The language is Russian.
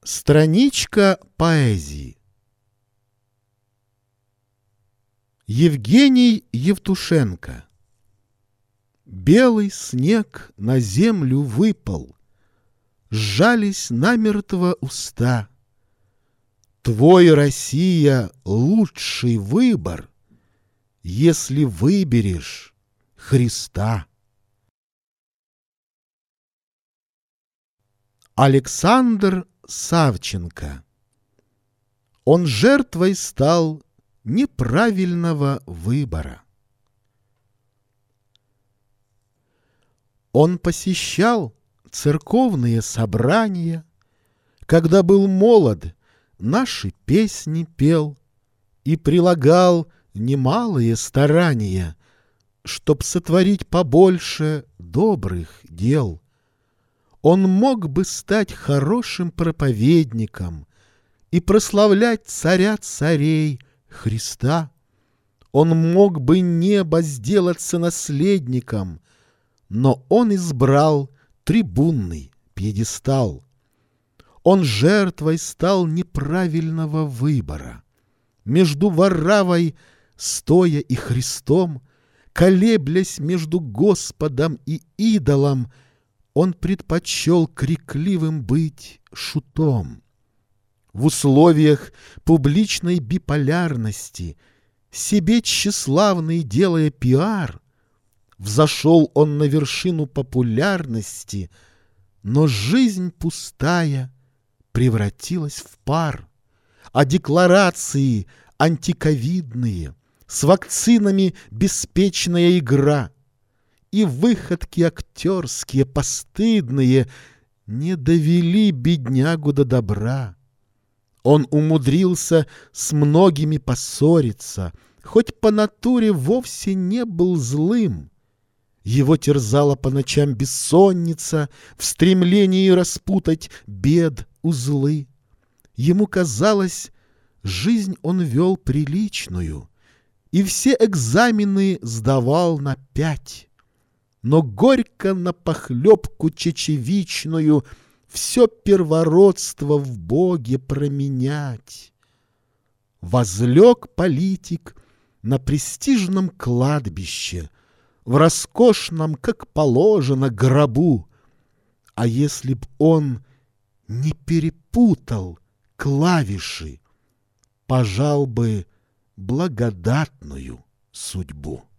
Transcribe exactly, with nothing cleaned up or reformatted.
Страничка поэзии. Евгений Евтушенко. Белый снег на землю выпал, сжались намертво уста. Твой, Россия, лучший выбор, если выберешь Христа. Александр Савченко. Он жертвой стал неправильного выбора. Он посещал церковные собрания, когда был молод, наши песни пел и прилагал немалые старания, чтоб сотворить побольше добрых дел. Он мог бы стать хорошим проповедником и прославлять царя царей Христа. Он мог бы небо сделаться наследником, но он избрал трибунный пьедестал. Он жертвой стал неправильного выбора. Между Вараввой, стоя, и Христом, колеблясь между Господом и идолом, он предпочел крикливым быть шутом. В условиях публичной биполярности, себе тщеславный делая пиар, взошел он на вершину популярности, но жизнь пустая превратилась в пар, а декларации антиковидные, с вакцинами беспечная игра и выходки актерские постыдные не довели беднягу до добра. Он умудрился с многими поссориться, хоть по натуре вовсе не был злым. Его терзала по ночам бессонница в стремлении распутать бед узлы. Ему казалось, жизнь он вел приличную и все экзамены сдавал на пять. Но горько на похлебку чечевичную все первородство в Боге променять. Возлег политик на престижном кладбище, в роскошном, как положено, гробу. А если б он не перепутал клавиши, пожал бы благодатную судьбу.